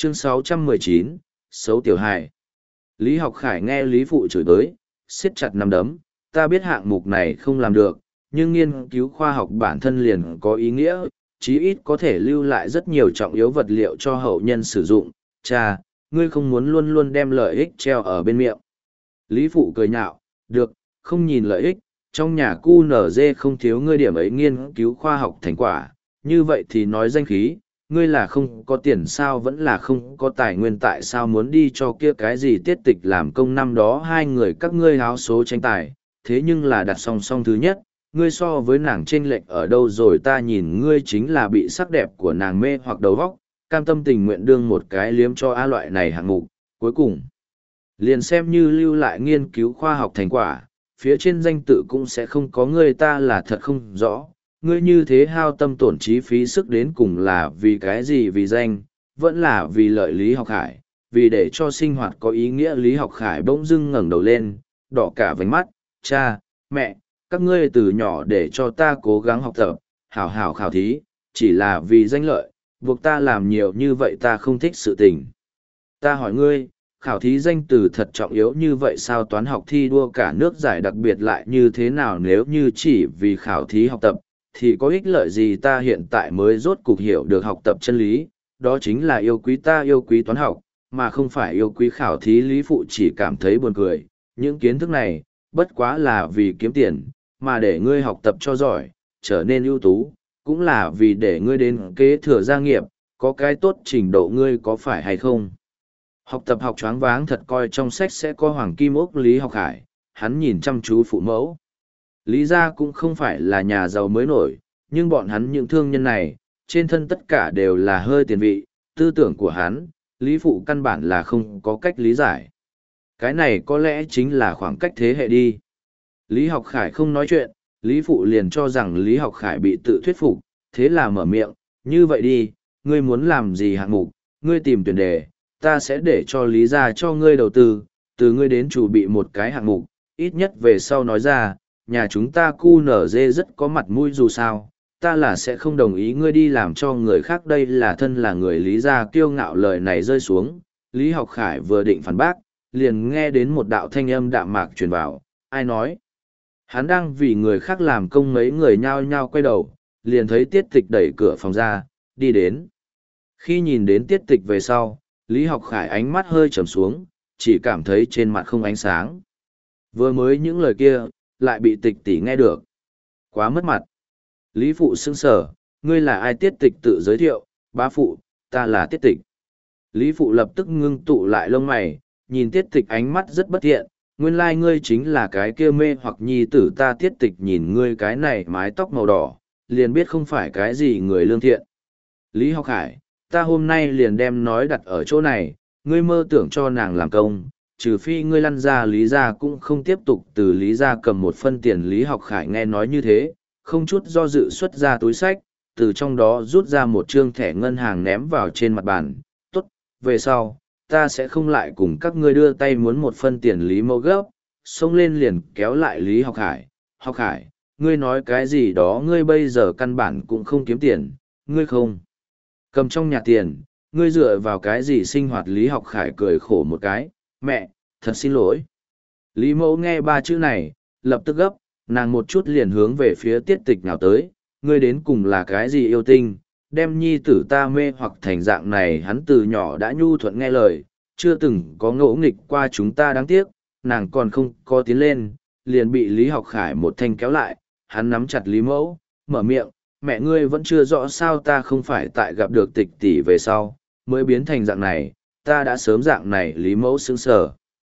Chương 619, xấu tiểu hài. Lý Học Khải nghe Lý Phụ chửi tới, siết chặt nắm đấm, ta biết hạng mục này không làm được, nhưng nghiên cứu khoa học bản thân liền có ý nghĩa, chí ít có thể lưu lại rất nhiều trọng yếu vật liệu cho hậu nhân sử dụng. Cha, ngươi không muốn luôn luôn đem lợi ích treo ở bên miệng. Lý Phụ cười nhạo, được, không nhìn lợi ích, trong nhà cu nở dê không thiếu ngươi điểm ấy nghiên cứu khoa học thành quả, như vậy thì nói danh khí, ngươi là không có tiền sao vẫn là không có tài nguyên tại sao muốn đi cho kia cái gì tiết tịch làm công năm đó hai người các ngươi háo số tranh tài, thế nhưng là đặt song song thứ nhất, ngươi so với nàng chênh lệch ở đâu rồi ta nhìn ngươi chính là bị sắc đẹp của nàng mê hoặc đầu vóc, cam tâm tình nguyện đương một cái liếm cho a loại này hạng mục, cuối cùng. Liền xem như lưu lại nghiên cứu khoa học thành quả, phía trên danh tự cũng sẽ không có ngươi ta là thật không rõ. Ngươi như thế hao tâm tổn trí phí sức đến cùng là vì cái gì vì danh, vẫn là vì lợi Lý Học Khải, vì để cho sinh hoạt có ý nghĩa. Lý Học Khải bỗng dưng ngẩng đầu lên, đỏ cả vành mắt, cha, mẹ, các ngươi từ nhỏ để cho ta cố gắng học tập, hảo hảo khảo thí, chỉ là vì danh lợi, buộc ta làm nhiều như vậy ta không thích sự tình. Ta hỏi ngươi, khảo thí danh từ thật trọng yếu như vậy sao toán học thi đua cả nước giải đặc biệt lại như thế nào nếu như chỉ vì khảo thí học tập, thì có ích lợi gì ta hiện tại mới rốt cục hiểu được học tập chân lý, đó chính là yêu quý ta yêu quý toán học, mà không phải yêu quý khảo thí. Lý Phụ chỉ cảm thấy buồn cười, những kiến thức này, bất quá là vì kiếm tiền, mà để ngươi học tập cho giỏi, trở nên ưu tú, cũng là vì để ngươi đến kế thừa gia nghiệp, có cái tốt trình độ ngươi có phải hay không. Học tập học choáng váng thật coi trong sách sẽ có hoàng kim ốc. Lý Học Khải, hắn nhìn chăm chú phụ mẫu. Lý gia cũng không phải là nhà giàu mới nổi, nhưng bọn hắn những thương nhân này, trên thân tất cả đều là hơi tiền vị, tư tưởng của hắn, Lý Phụ căn bản là không có cách lý giải. Cái này có lẽ chính là khoảng cách thế hệ đi. Lý Học Khải không nói chuyện, Lý Phụ liền cho rằng Lý Học Khải bị tự thuyết phục, thế là mở miệng, như vậy đi, ngươi muốn làm gì hạng mục, ngươi tìm tuyển đề, ta sẽ để cho Lý gia cho ngươi đầu tư, từ ngươi đến chủ bị một cái hạng mục, ít nhất về sau nói ra, nhà chúng ta cu nở dê rất có mặt mũi dù sao, ta là sẽ không đồng ý ngươi đi làm cho người khác đây là thân là người Lý gia kiêu ngạo. Lời này rơi xuống, Lý Học Khải vừa định phản bác, liền nghe đến một đạo thanh âm đạm mạc truyền vào, ai nói. Hắn đang vì người khác làm công mấy người nhao nhao quay đầu, liền thấy Tiết Tịch đẩy cửa phòng ra, đi đến. Khi nhìn đến Tiết Tịch về sau, Lý Học Khải ánh mắt hơi trầm xuống, chỉ cảm thấy trên mặt không ánh sáng. Vừa mới những lời kia, lại bị Tịch tỷ nghe được. Quá mất mặt. Lý Phụ sững sờ, ngươi là ai? Tiết Tịch tự giới thiệu, bá phụ, ta là Tiết Tịch. Lý Phụ lập tức ngưng tụ lại lông mày, nhìn Tiết Tịch ánh mắt rất bất thiện, nguyên lai ngươi chính là cái kia mê hoặc nhi tử ta. Tiết Tịch nhìn ngươi cái này mái tóc màu đỏ, liền biết không phải cái gì người lương thiện. Lý Học Khải, ta hôm nay liền đem nói đặt ở chỗ này, ngươi mơ tưởng cho nàng làm công, trừ phi ngươi lăn ra Lý gia cũng không tiếp tục từ Lý gia cầm một phân tiền. Lý Học Khải nghe nói như thế, không chút do dự xuất ra túi sách, từ trong đó rút ra một trương thẻ ngân hàng ném vào trên mặt bàn. Tốt, về sau, ta sẽ không lại cùng các ngươi đưa tay muốn một phân tiền. Lý Mẫu gấp, xông lên liền kéo lại Lý Học Khải. Học Khải, ngươi nói cái gì đó, ngươi bây giờ căn bản cũng không kiếm tiền, ngươi không cầm trong nhà tiền, ngươi dựa vào cái gì sinh hoạt. Lý Học Khải cười khổ một cái, mẹ, thật xin lỗi. Lý Mẫu nghe ba chữ này, lập tức gấp, nàng một chút liền hướng về phía Tiết Tịch nào tới, ngươi đến cùng là cái gì yêu tinh, đem nhi tử ta mê hoặc thành dạng này. Hắn từ nhỏ đã nhu thuận nghe lời, chưa từng có ngỗ nghịch qua chúng ta, đáng tiếc, nàng còn không có tiến lên, liền bị Lý Học Khải một thanh kéo lại. Hắn nắm chặt Lý Mẫu, mở miệng, mẹ ngươi vẫn chưa rõ sao ta không phải tại gặp được Tịch tỷ về sau, mới biến thành dạng này, ta đã sớm dạng này. Lý Mẫu sững sờ.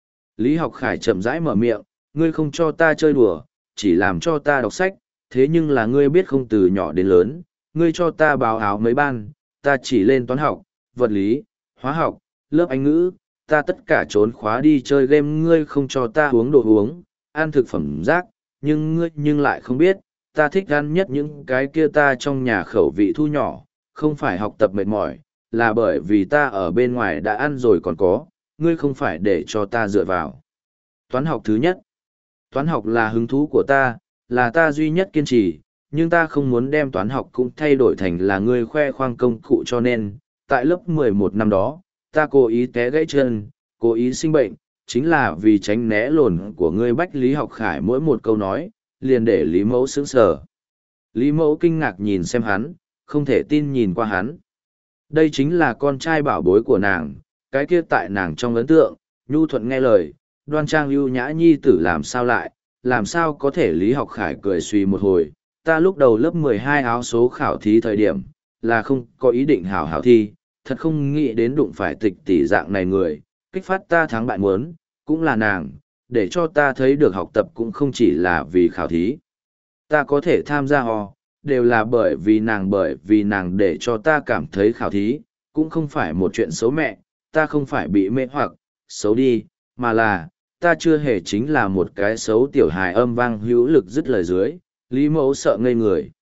Lý Học Khải chậm rãi mở miệng, ngươi không cho ta chơi đùa, chỉ làm cho ta đọc sách, thế nhưng là ngươi biết không, từ nhỏ đến lớn, ngươi cho ta báo áo mấy ban, ta chỉ lên toán học, vật lý, hóa học, lớp Anh ngữ, ta tất cả trốn khóa đi chơi game, ngươi không cho ta uống đồ uống, ăn thực phẩm rác, nhưng ngươi nhưng lại không biết, ta thích ăn nhất những cái kia ta trong nhà khẩu vị thu nhỏ, không phải học tập mệt mỏi, là bởi vì ta ở bên ngoài đã ăn rồi còn có, ngươi không phải để cho ta dựa vào. Toán học thứ nhất. Toán học là hứng thú của ta, là ta duy nhất kiên trì, nhưng ta không muốn đem toán học cũng thay đổi thành là ngươi khoe khoang công cụ, cho nên, tại lớp 11 năm đó, ta cố ý té gãy chân, cố ý sinh bệnh, chính là vì tránh né lồn của ngươi Bách Lý Học Khải mỗi một câu nói, liền để Lý Mẫu sững sờ. Lý Mẫu kinh ngạc nhìn xem hắn, không thể tin nhìn qua hắn. Đây chính là con trai bảo bối của nàng, cái kia tại nàng trong ấn tượng, nhu thuận nghe lời, đoan trang ưu nhã nhi tử làm sao có thể. Lý Học Khải cười suy một hồi, ta lúc đầu lớp 12 áo số khảo thí thời điểm, là không có ý định hảo hảo thi, thật không nghĩ đến đụng phải tịch tỷ dạng này người, kích phát ta thắng bại muốn, cũng là nàng, để cho ta thấy được học tập cũng không chỉ là vì khảo thí. Ta có thể tham gia đều là bởi vì nàng để cho ta cảm thấy khảo thí, cũng không phải một chuyện xấu mẹ, ta không phải bị mê hoặc, xấu đi, mà là, ta chưa hề chính là một cái xấu tiểu hài. Âm vang hữu lực dứt lời dưới, Lý Mẫu sợ ngây người.